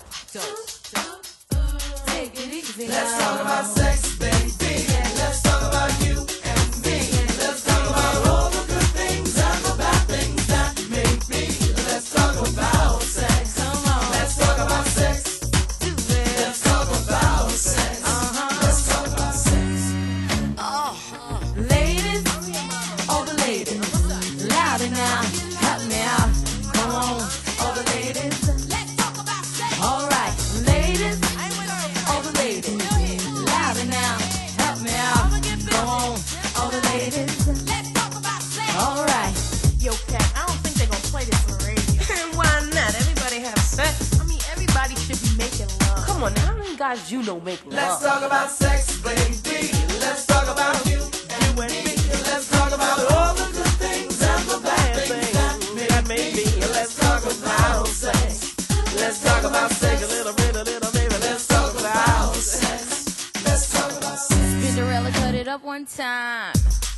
dope. Take it easy. Let's talk about sex, baby. Let's talk about you and me. Let's talk about all the good things and the bad things that make me. Let's talk about sex. Come on. Let's talk about sex. Let's talk about sex. Let's talk about sex. Ladies, all the ladies, louder now, help me out. Come on, all the ladies, let's talk about sex. All right, ladies, all the ladies, louder now, help me out. Come on, all the ladies, let's talk about sex. All right. Yo, Cat, I don't think they're gonna play this on the radio. Why not? Everybody have sex. I mean, everybody should be making love. Come on, now, how many guys you know make love? Let's talk about sex, baby. Let's talk about you and me. Let's talk about all the good things and the bad things that make me. Let's talk about sex. Let's talk about sex. A little baby. Let's talk about sex. Let's talk about sex. Cinderella cut it up one time.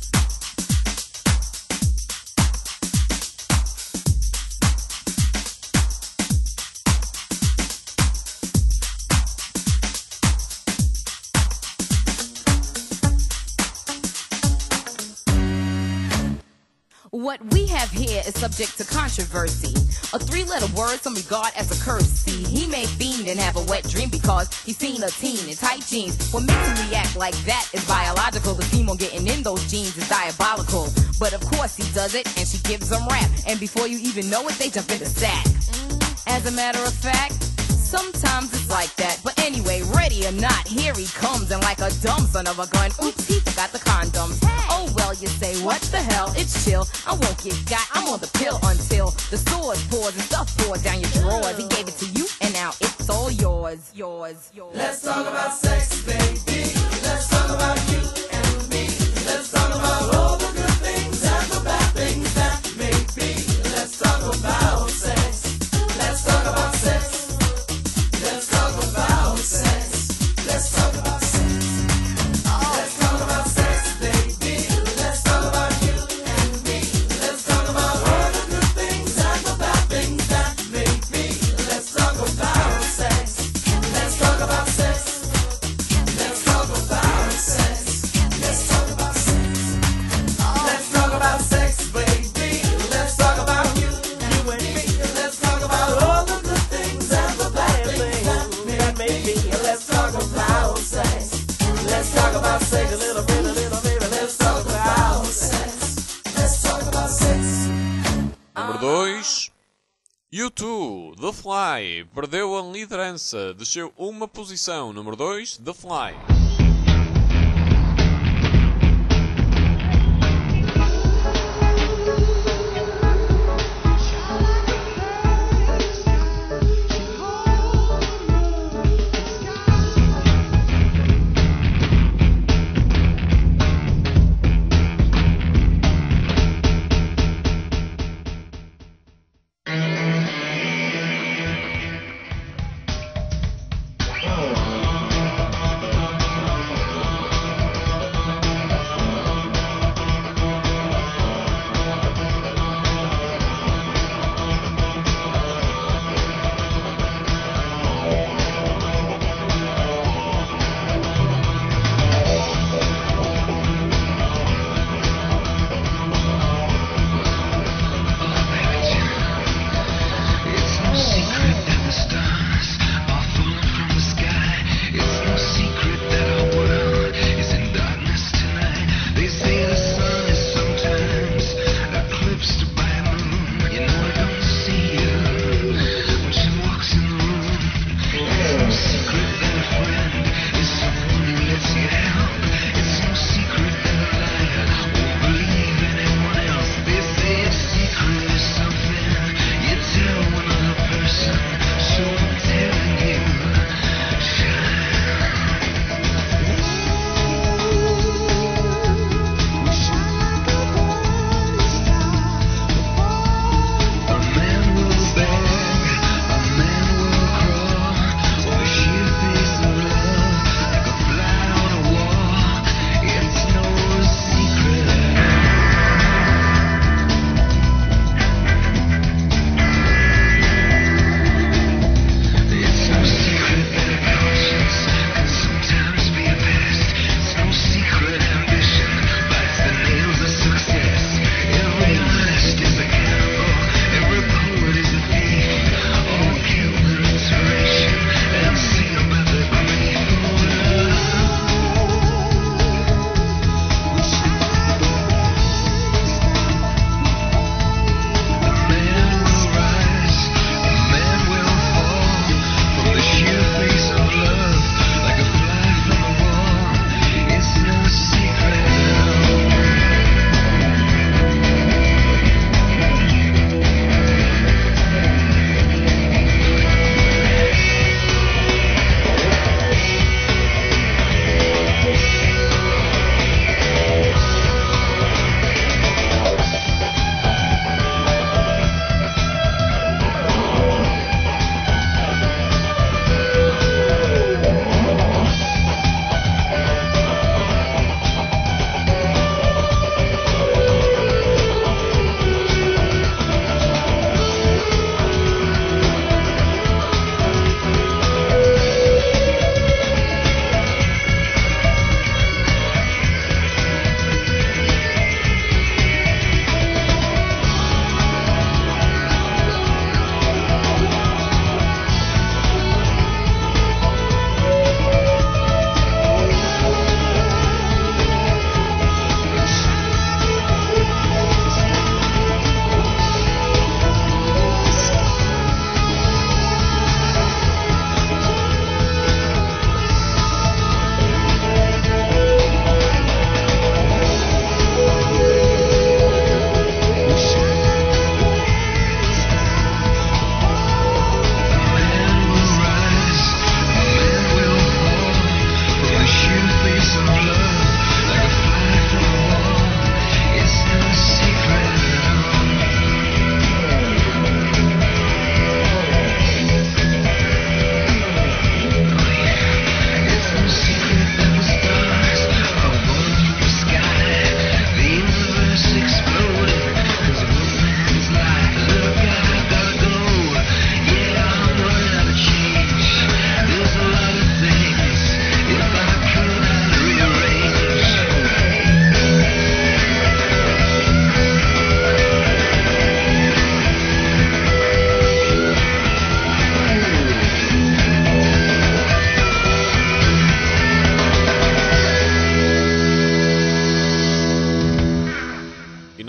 What we have here is subject to controversy. A three-letter word some regard as a curse. See, he may fiend and have a wet dream because he's seen a teen in tight jeans. What makes him react like that is biological. The theme on getting in those jeans is diabolical. But of course he does it, and she gives him rap. And before you even know it, they jump in the sack. As a matter of fact, sometimes it's like that. But anyway, ready or not, here he comes. And like a dumb son of a gun, oops, he forgot the condoms. Oh well, you say, what the hell, it's chill. I won't get got, I'm on the pill until the swords pours and stuff pours down your drawers. He gave it to you, and now it's all yours. Let's talk about sex, baby. Let's talk about you and me. Let's talk about all the good things and the bad things that make me. Let's talk about sex. Let's talk about sex. Let's talk about sex. Let's talk about sex. Let's talk about sex, baby. Let's talk about you and me. Let's talk about all the good things and the bad things that make me. Let's talk about sex. Let's talk about sex. Let's talk about sex. Let's talk about sex. Let's talk about sex, baby. Let's talk about you and me. Let's talk about all the good things and the bad things that make me. Let's talk about sex. Let's talk about sex. A little baby. Let's talk about sex. Let's talk about sex. Número 2. U2, The Fly, perdeu a liderança, desceu uma posição. Número 2, The Fly.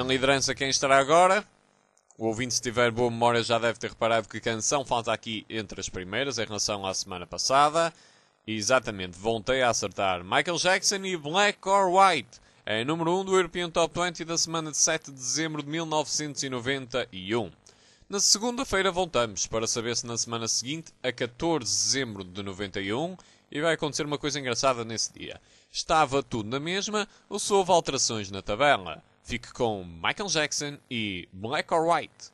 liderança quem estará agora? O ouvinte, se tiver boa memória, já deve ter reparado que canção falta aqui entre as primeiras em relação à semana passada. E exatamente, voltei a acertar. Michael Jackson e Black or White. É número 1 do European Top 20 da semana de 7 de dezembro de 1991. Na segunda-feira voltamos para saber se na semana seguinte, a 14 de dezembro de 91, e vai acontecer uma coisa engraçada nesse dia. Estava tudo na mesma ou se houve alterações na tabela? Fique com Michael Jackson e Black or White.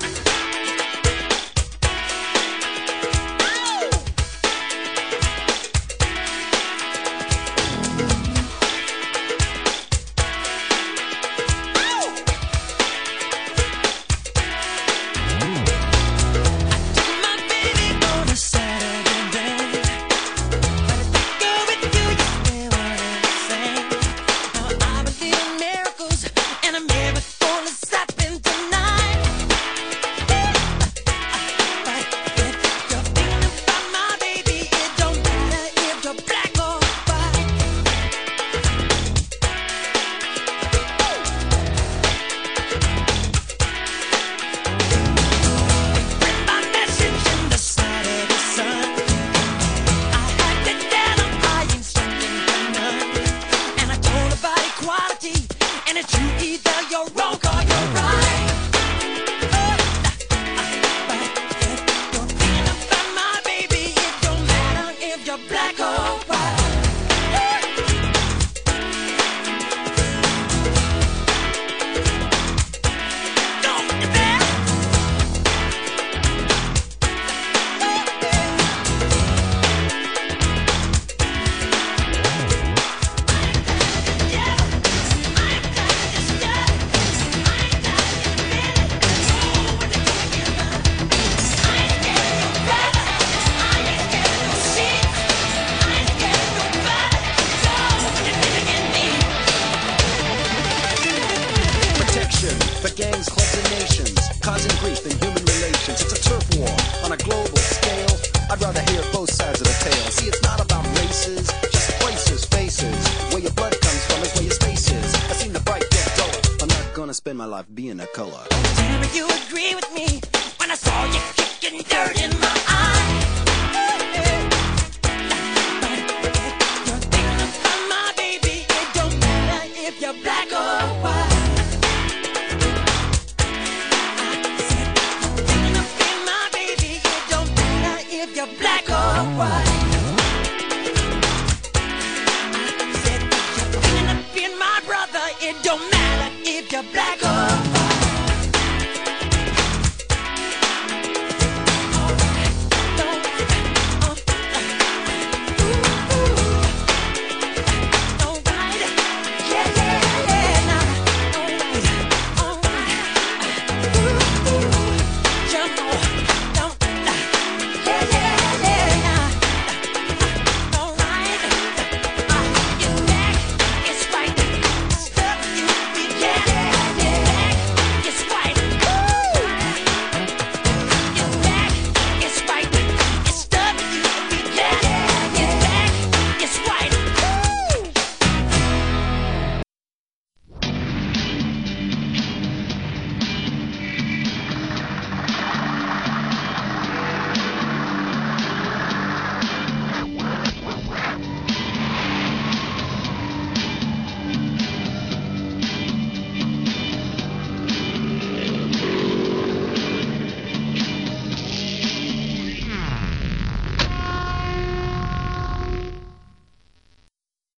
The gangs, clubs, and nations, causing grief in human relations. It's a turf war on a global scale. I'd rather hear both sides of the tale. See, it's not about races, just places, faces. Where your blood comes from is where your space is. I seen the bright get duller. I'm not gonna spend my life being a color. Tell me you agree with me when I saw you kicking dirt in my eye. You're thinking about my baby. It don't matter if you're black or white. You're black or white. I said that you're thinking of being my brother. It don't matter if you're black or white.